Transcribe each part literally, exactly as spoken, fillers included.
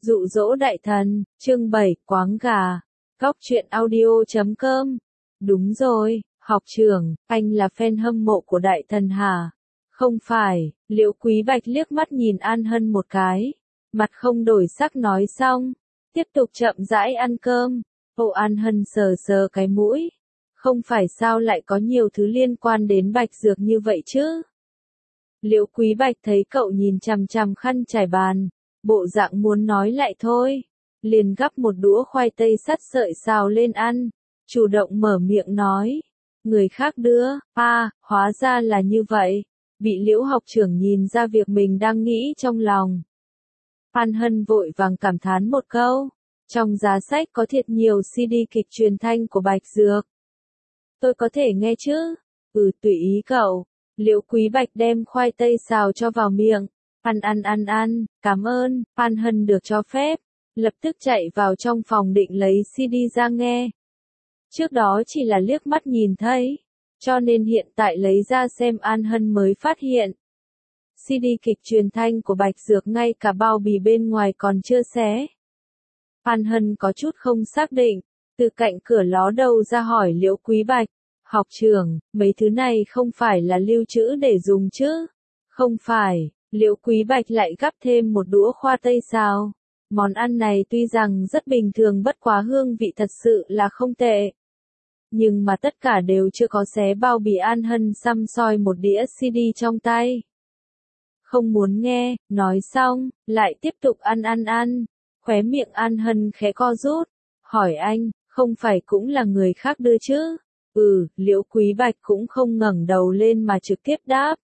Dụ dỗ đại thần, chương bảy, quáng gà. Góc truyện audio chấm com. Đúng rồi, học trưởng, anh là fan hâm mộ của đại thần hả? Không phải, Liễu Quý Bạch liếc mắt nhìn An Hân một cái. Mặt không đổi sắc nói xong. Tiếp tục chậm rãi ăn cơm. Ô An Hân sờ sờ cái mũi. Không phải sao lại có nhiều thứ liên quan đến Bạch Dược như vậy chứ? Liễu Quý Bạch thấy cậu nhìn chằm chằm khăn trải bàn. Bộ dạng muốn nói lại thôi. Liền gắp một đũa khoai tây sắt sợi xào lên ăn. Chủ động mở miệng nói. Người khác đưa, à, hóa ra là như vậy. Bị Liễu học trưởng nhìn ra việc mình đang nghĩ trong lòng. An Hân vội vàng cảm thán một câu. Trong giá sách có thiệt nhiều xê đê kịch truyền thanh của Bạch Dược. Tôi có thể nghe chứ? Ừ, tùy ý cậu. Liễu Quý Bạch đem khoai tây xào cho vào miệng. Ăn ăn ăn ăn, cảm ơn. An Hân được cho phép. Lập tức chạy vào trong phòng định lấy xê đê ra nghe. Trước đó chỉ là liếc mắt nhìn thấy. Cho nên hiện tại lấy ra xem An Hân mới phát hiện. xê đê kịch truyền thanh của Bạch Dược ngay cả bao bì bên ngoài còn chưa xé. An Hân có chút không xác định. Từ cạnh cửa ló đầu ra hỏi Liễu Quý Bạch. Học trưởng, mấy thứ này không phải là lưu trữ để dùng chứ? Không phải. Liễu Quý Bạch lại gắp thêm một đũa khoai tây xào. Món ăn này tuy rằng rất bình thường bất quá hương vị thật sự là không tệ. Nhưng mà tất cả đều chưa có xé bao bì. An Hân xăm soi một đĩa xê đê trong tay. Không muốn nghe, nói xong, lại tiếp tục ăn ăn ăn. Khóe miệng An Hân khẽ co rút. Hỏi anh, không phải cũng là người khác đưa chứ? Ừ, Liễu Quý Bạch cũng không ngẩng đầu lên mà trực tiếp đáp.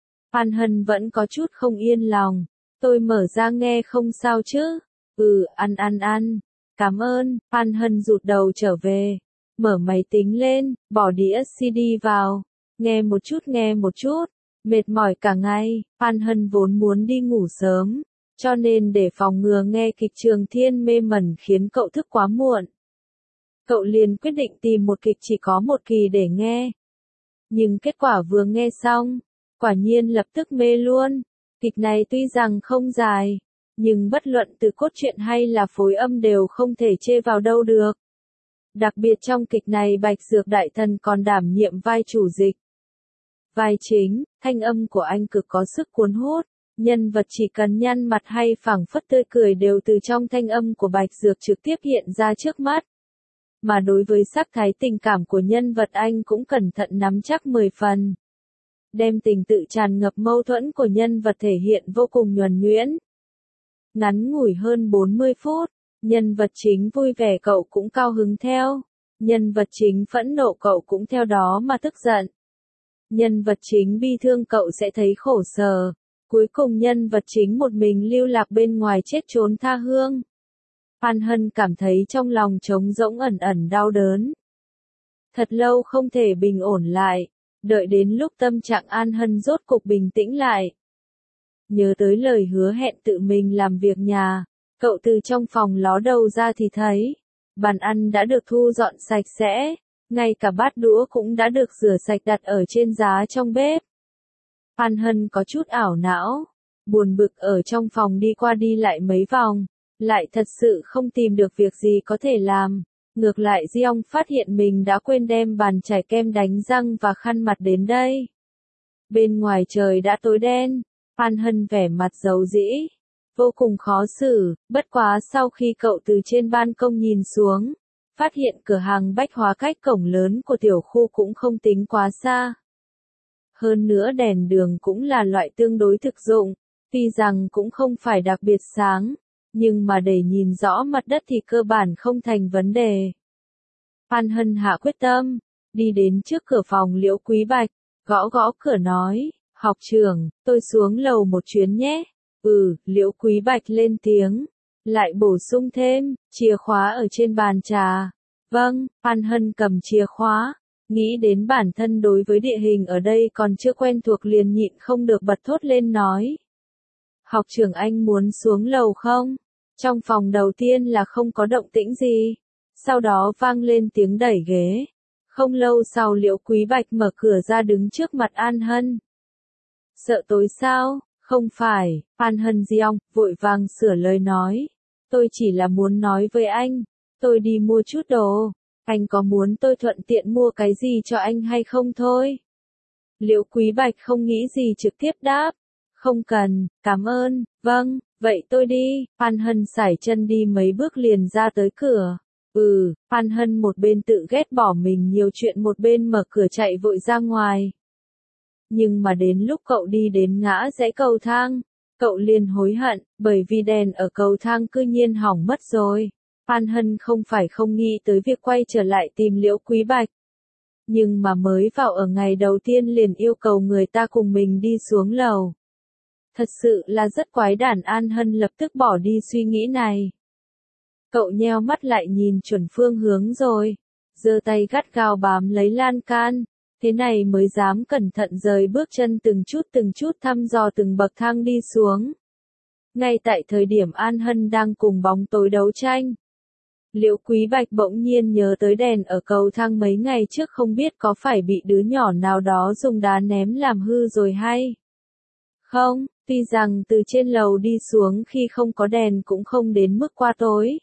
An Hân vẫn có chút không yên lòng. Tôi mở ra nghe không sao chứ? Ừ, ăn ăn ăn. Cảm ơn. An Hân rụt đầu trở về. Mở máy tính lên, bỏ đĩa xê đê vào. Nghe một chút nghe một chút. Mệt mỏi cả ngày. An Hân vốn muốn đi ngủ sớm. Cho nên để phòng ngừa nghe kịch Trường Thiên mê mẩn khiến cậu thức quá muộn. Cậu liền quyết định tìm một kịch chỉ có một kỳ để nghe. Nhưng kết quả vừa nghe xong. Quả nhiên lập tức mê luôn. Kịch này tuy rằng không dài, nhưng bất luận từ cốt truyện hay là phối âm đều không thể chê vào đâu được. Đặc biệt trong kịch này Bạch Dược đại thần còn đảm nhiệm vai chủ dịch. Vai chính, thanh âm của anh cực có sức cuốn hút, nhân vật chỉ cần nhăn mặt hay phảng phất tươi cười đều từ trong thanh âm của Bạch Dược trực tiếp hiện ra trước mắt. Mà đối với sắc thái tình cảm của nhân vật anh cũng cẩn thận nắm chắc mười phần. Đem tình tự tràn ngập mâu thuẫn của nhân vật thể hiện vô cùng nhuần nhuyễn. Ngắn ngủi hơn bốn mươi phút, nhân vật chính vui vẻ cậu cũng cao hứng theo. Nhân vật chính phẫn nộ cậu cũng theo đó mà tức giận. Nhân vật chính bi thương cậu sẽ thấy khổ sở. Cuối cùng nhân vật chính một mình lưu lạc bên ngoài chết trốn tha hương. An Hân cảm thấy trong lòng trống rỗng ẩn ẩn đau đớn. Thật lâu không thể bình ổn lại. Đợi đến lúc tâm trạng An Hân rốt cục bình tĩnh lại. Nhớ tới lời hứa hẹn tự mình làm việc nhà, cậu từ trong phòng ló đầu ra thì thấy, bàn ăn đã được thu dọn sạch sẽ, ngay cả bát đũa cũng đã được rửa sạch đặt ở trên giá trong bếp. An Hân có chút ảo não, buồn bực ở trong phòng đi qua đi lại mấy vòng, lại thật sự không tìm được việc gì có thể làm. Ngược lại Diong phát hiện mình đã quên đem bàn chải kem đánh răng và khăn mặt đến đây. Bên ngoài trời đã tối đen, An Hân vẻ mặt giấu dĩ, vô cùng khó xử, bất quá sau khi cậu từ trên ban công nhìn xuống, phát hiện cửa hàng bách hóa cách cổng lớn của tiểu khu cũng không tính quá xa. Hơn nữa đèn đường cũng là loại tương đối thực dụng, tuy rằng cũng không phải đặc biệt sáng. Nhưng mà để nhìn rõ mặt đất thì cơ bản không thành vấn đề. An Hân hạ quyết tâm, đi đến trước cửa phòng Liễu Quý Bạch, gõ gõ cửa nói, học trưởng, tôi xuống lầu một chuyến nhé. Ừ, Liễu Quý Bạch lên tiếng, lại bổ sung thêm, chìa khóa ở trên bàn trà. Vâng, An Hân cầm chìa khóa, nghĩ đến bản thân đối với địa hình ở đây còn chưa quen thuộc liền nhịn không được bật thốt lên nói. Học trưởng anh muốn xuống lầu không? Trong phòng đầu tiên là không có động tĩnh gì. Sau đó vang lên tiếng đẩy ghế. Không lâu sau Liễu Quý Bạch mở cửa ra đứng trước mặt An Hân. Sợ tối sao? Không phải. An Hân Diong vội vàng sửa lời nói. Tôi chỉ là muốn nói với anh, tôi đi mua chút đồ, anh có muốn tôi thuận tiện mua cái gì cho anh hay không thôi? Liễu Quý Bạch không nghĩ gì trực tiếp đáp, không cần, cảm ơn, vâng, vậy tôi đi. Phan Hân sải chân đi mấy bước liền ra tới cửa. Ừ, Phan Hân một bên tự ghét bỏ mình nhiều chuyện một bên mở cửa chạy vội ra ngoài. Nhưng mà đến lúc cậu đi đến ngã rẽ cầu thang, cậu liền hối hận, bởi vì đèn ở cầu thang cư nhiên hỏng mất rồi. Phan Hân không phải không nghĩ tới việc quay trở lại tìm Liễu Quý Bạch. Nhưng mà mới vào ở ngày đầu tiên liền yêu cầu người ta cùng mình đi xuống lầu. Thật sự là rất quái đản. An Hân lập tức bỏ đi suy nghĩ này. Cậu nheo mắt lại nhìn chuẩn phương hướng rồi, giơ tay gắt gao bám lấy lan can, thế này mới dám cẩn thận rời bước chân từng chút từng chút thăm dò từng bậc thang đi xuống. Ngay tại thời điểm An Hân đang cùng bóng tối đấu tranh, Liễu Quý Bạch bỗng nhiên nhớ tới đèn ở cầu thang mấy ngày trước không biết có phải bị đứa nhỏ nào đó dùng đá ném làm hư rồi hay không. Tuy rằng từ trên lầu đi xuống khi không có đèn cũng không đến mức quá tối,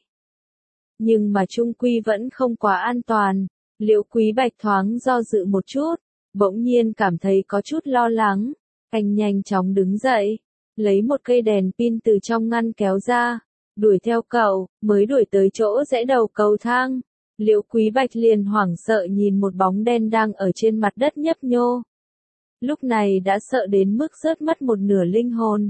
nhưng mà chung quy vẫn không quá an toàn. Liễu Quý Bạch thoáng do dự một chút, bỗng nhiên cảm thấy có chút lo lắng. Anh nhanh chóng đứng dậy, lấy một cây đèn pin từ trong ngăn kéo ra, đuổi theo cậu, mới đuổi tới chỗ rẽ đầu cầu thang. Liễu Quý Bạch liền hoảng sợ nhìn một bóng đen đang ở trên mặt đất nhấp nhô. Lúc này đã sợ đến mức rớt mất một nửa linh hồn.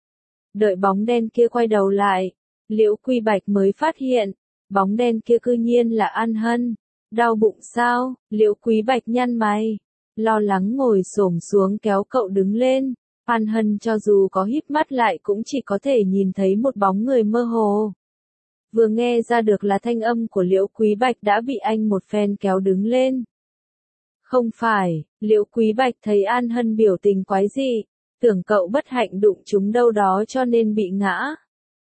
Đợi bóng đen kia quay đầu lại, Liễu Quý Bạch mới phát hiện, bóng đen kia cư nhiên là An Hân. Đau bụng sao? Liễu Quý Bạch nhăn mày, lo lắng ngồi xổm xuống kéo cậu đứng lên. An Hân cho dù có híp mắt lại cũng chỉ có thể nhìn thấy một bóng người mơ hồ. Vừa nghe ra được là thanh âm của Liễu Quý Bạch đã bị anh một phen kéo đứng lên. Không phải, Liễu Quý Bạch thấy An Hân biểu tình quái dị, tưởng cậu bất hạnh đụng trúng đâu đó cho nên bị ngã.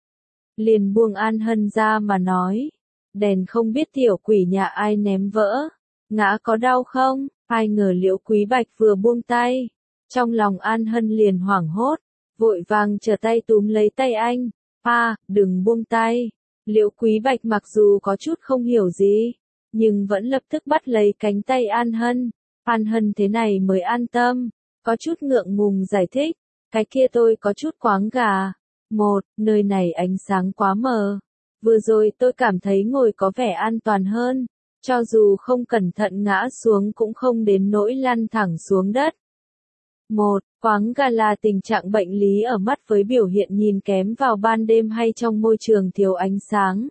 Liền buông An Hân ra mà nói, đèn không biết tiểu quỷ nhà ai ném vỡ, ngã có đau không? Ai ngờ Liễu Quý Bạch vừa buông tay, trong lòng An Hân liền hoảng hốt, vội vàng trở tay túm lấy tay anh. À, đừng buông tay. Liễu Quý Bạch mặc dù có chút không hiểu gì, nhưng vẫn lập tức bắt lấy cánh tay An Hân. An Hân thế này mới an tâm, có chút ngượng ngùng giải thích, cái kia tôi có chút quáng gà. Một, nơi này ánh sáng quá mờ. Vừa rồi tôi cảm thấy ngồi có vẻ an toàn hơn, cho dù không cẩn thận ngã xuống cũng không đến nỗi lăn thẳng xuống đất. Một, quáng gà là tình trạng bệnh lý ở mắt với biểu hiện nhìn kém vào ban đêm hay trong môi trường thiếu ánh sáng.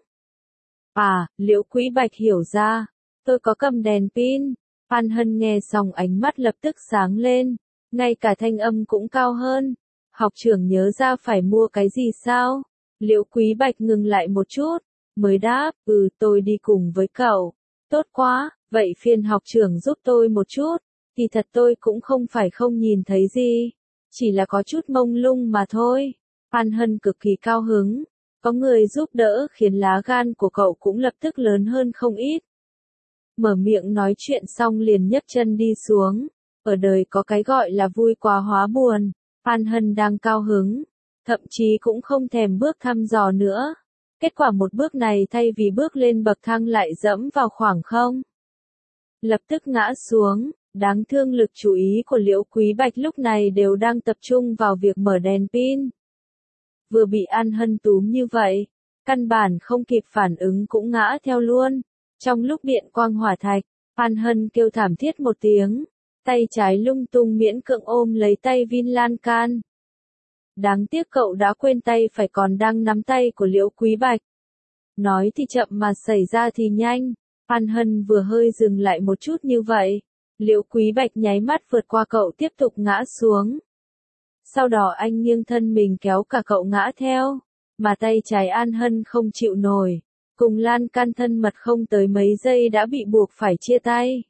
À, Liễu Quý Bạch hiểu ra, tôi có cầm đèn pin. An Hân nghe xong ánh mắt lập tức sáng lên, ngay cả thanh âm cũng cao hơn. Học trưởng nhớ ra phải mua cái gì sao? Liễu Quý Bạch ngừng lại một chút, mới đáp, ừ tôi đi cùng với cậu. Tốt quá, vậy phiền học trưởng giúp tôi một chút. Thì thật tôi cũng không phải không nhìn thấy gì, chỉ là có chút mông lung mà thôi. An Hân cực kỳ cao hứng, có người giúp đỡ khiến lá gan của cậu cũng lập tức lớn hơn không ít. Mở miệng nói chuyện xong liền nhấc chân đi xuống. Ở đời có cái gọi là vui quá hóa buồn. An Hân đang cao hứng, thậm chí cũng không thèm bước thăm dò nữa. Kết quả một bước này thay vì bước lên bậc thang lại dẫm vào khoảng không. Lập tức ngã xuống. Đáng thương lực chú ý của Liễu Quý Bạch lúc này đều đang tập trung vào việc mở đèn pin. Vừa bị An Hân túm như vậy, căn bản không kịp phản ứng cũng ngã theo luôn. Trong lúc điện quang hỏa thạch, An Hân kêu thảm thiết một tiếng, tay trái lung tung miễn cưỡng ôm lấy tay vin lan can. Đáng tiếc cậu đã quên tay phải còn đang nắm tay của Liễu Quý Bạch. Nói thì chậm mà xảy ra thì nhanh, An Hân vừa hơi dừng lại một chút như vậy. Liễu Quý Bạch nháy mắt vượt qua cậu tiếp tục ngã xuống. Sau đó anh nghiêng thân mình kéo cả cậu ngã theo, mà tay trái An Hân không chịu nổi, cùng lan can thân mật không tới mấy giây đã bị buộc phải chia tay.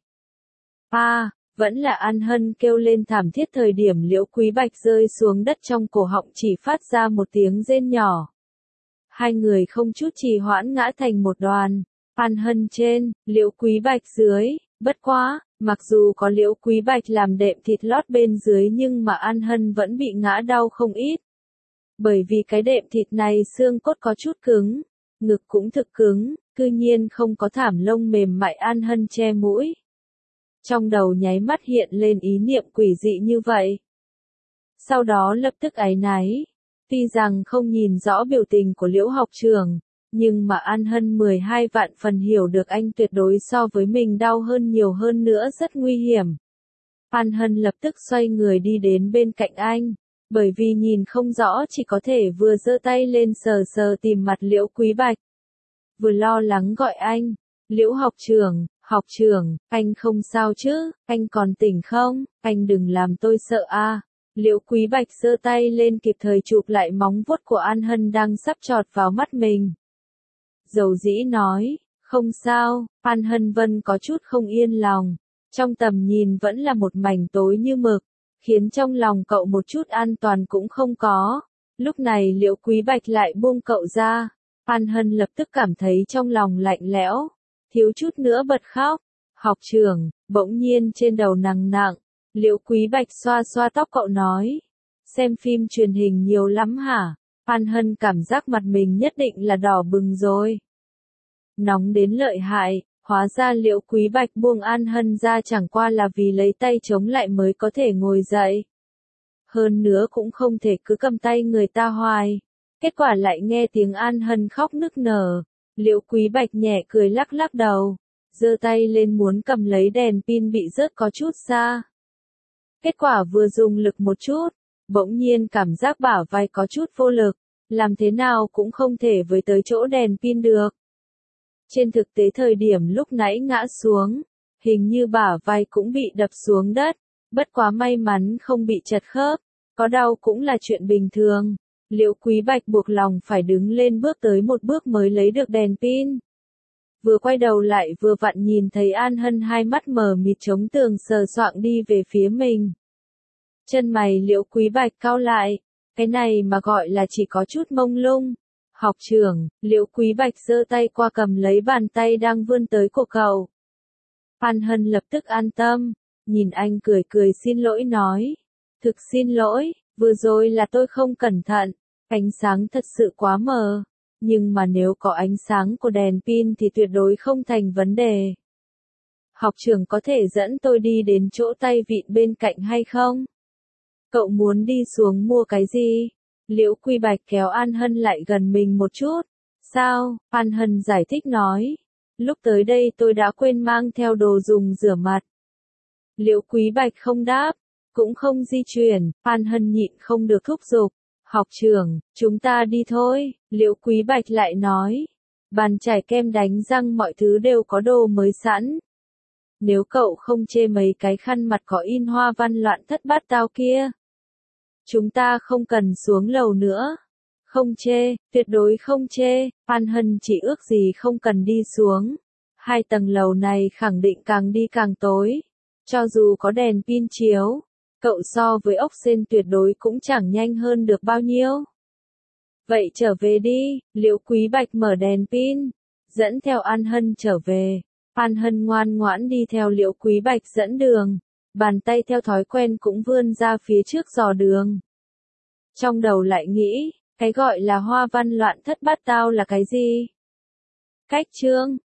À, vẫn là An Hân kêu lên thảm thiết thời điểm Liễu Quý Bạch rơi xuống đất trong cổ họng chỉ phát ra một tiếng rên nhỏ. Hai người không chút trì hoãn ngã thành một đoàn, An Hân trên, Liễu Quý Bạch dưới, bất quá. Mặc dù có Liễu Quý Bạch làm đệm thịt lót bên dưới nhưng mà An Hân vẫn bị ngã đau không ít. Bởi vì cái đệm thịt này xương cốt có chút cứng, ngực cũng thực cứng, cư nhiên không có thảm lông mềm mại An Hân che mũi. Trong đầu nháy mắt hiện lên ý niệm quỷ dị như vậy. Sau đó lập tức áy náy, tuy rằng không nhìn rõ biểu tình của Liễu học trưởng, nhưng mà An Hân mười hai vạn phần hiểu được anh tuyệt đối so với mình đau hơn nhiều hơn nữa rất nguy hiểm. An Hân lập tức xoay người đi đến bên cạnh anh, bởi vì nhìn không rõ chỉ có thể vừa giơ tay lên sờ sờ tìm mặt Liễu Quý Bạch. Vừa lo lắng gọi anh, Liễu học trưởng, học trưởng, anh không sao chứ, anh còn tỉnh không, anh đừng làm tôi sợ a. Liễu Quý Bạch giơ tay lên kịp thời chụp lại móng vuốt của An Hân đang sắp chọt vào mắt mình. Dầu dĩ nói, không sao, An Hân Vân có chút không yên lòng, trong tầm nhìn vẫn là một mảnh tối như mực, khiến trong lòng cậu một chút an toàn cũng không có. Lúc này Liễu Quý Bạch lại buông cậu ra, An Hân lập tức cảm thấy trong lòng lạnh lẽo, thiếu chút nữa bật khóc. Học trưởng, bỗng nhiên trên đầu nặng nặng, Liễu Quý Bạch xoa xoa tóc cậu nói, xem phim truyền hình nhiều lắm hả? An Hân cảm giác mặt mình nhất định là đỏ bừng rồi. Nóng đến lợi hại, hóa ra Liễu Quý Bạch buông An Hân ra chẳng qua là vì lấy tay chống lại mới có thể ngồi dậy. Hơn nữa cũng không thể cứ cầm tay người ta hoài. Kết quả lại nghe tiếng An Hân khóc nức nở. Liễu Quý Bạch nhẹ cười lắc lắc đầu, giơ tay lên muốn cầm lấy đèn pin bị rớt có chút xa. Kết quả vừa dùng lực một chút, bỗng nhiên cảm giác bả vai có chút vô lực, làm thế nào cũng không thể với tới chỗ đèn pin được. Trên thực tế thời điểm lúc nãy ngã xuống, hình như bả vai cũng bị đập xuống đất, bất quá may mắn không bị chật khớp, có đau cũng là chuyện bình thường. Liễu Quý Bạch buộc lòng phải đứng lên bước tới một bước mới lấy được đèn pin. Vừa quay đầu lại vừa vặn nhìn thấy An Hân hai mắt mờ mịt chống tường sờ soạng đi về phía mình. Chân mày Liễu Quý Bạch cau lại, cái này mà gọi là chỉ có chút mông lung. Học trưởng, Liễu Quý Bạch giơ tay qua cầm lấy bàn tay đang vươn tới của cậu. An Hân lập tức an tâm, nhìn anh cười cười xin lỗi nói, thực xin lỗi, vừa rồi là tôi không cẩn thận, ánh sáng thật sự quá mờ. Nhưng mà nếu có ánh sáng của đèn pin thì tuyệt đối không thành vấn đề. Học trưởng có thể dẫn tôi đi đến chỗ tay vịn bên cạnh hay không? Cậu muốn đi xuống mua cái gì? Liễu Quý Bạch kéo An Hân lại gần mình một chút. Sao? An Hân giải thích nói. Lúc tới đây tôi đã quên mang theo đồ dùng rửa mặt. Liễu Quý Bạch không đáp, cũng không di chuyển. An Hân nhịn không được thúc giục. Học trưởng, chúng ta đi thôi, Liễu Quý Bạch lại nói. Bàn chải kem đánh răng mọi thứ đều có đồ mới sẵn. Nếu cậu không chê mấy cái khăn mặt có in hoa văn loạn thất bát tao kia, chúng ta không cần xuống lầu nữa. Không chê, tuyệt đối không chê, An Hân chỉ ước gì không cần đi xuống. Hai tầng lầu này khẳng định càng đi càng tối. Cho dù có đèn pin chiếu, cậu so với ốc sên tuyệt đối cũng chẳng nhanh hơn được bao nhiêu. Vậy trở về đi, Liễu Quý Bạch mở đèn pin, dẫn theo An Hân trở về. An Hân ngoan ngoãn đi theo Liễu Quý Bạch dẫn đường, bàn tay theo thói quen cũng vươn ra phía trước dò đường. Trong đầu lại nghĩ, cái gọi là hoa văn loạn thất bát tao là cái gì? Cách chương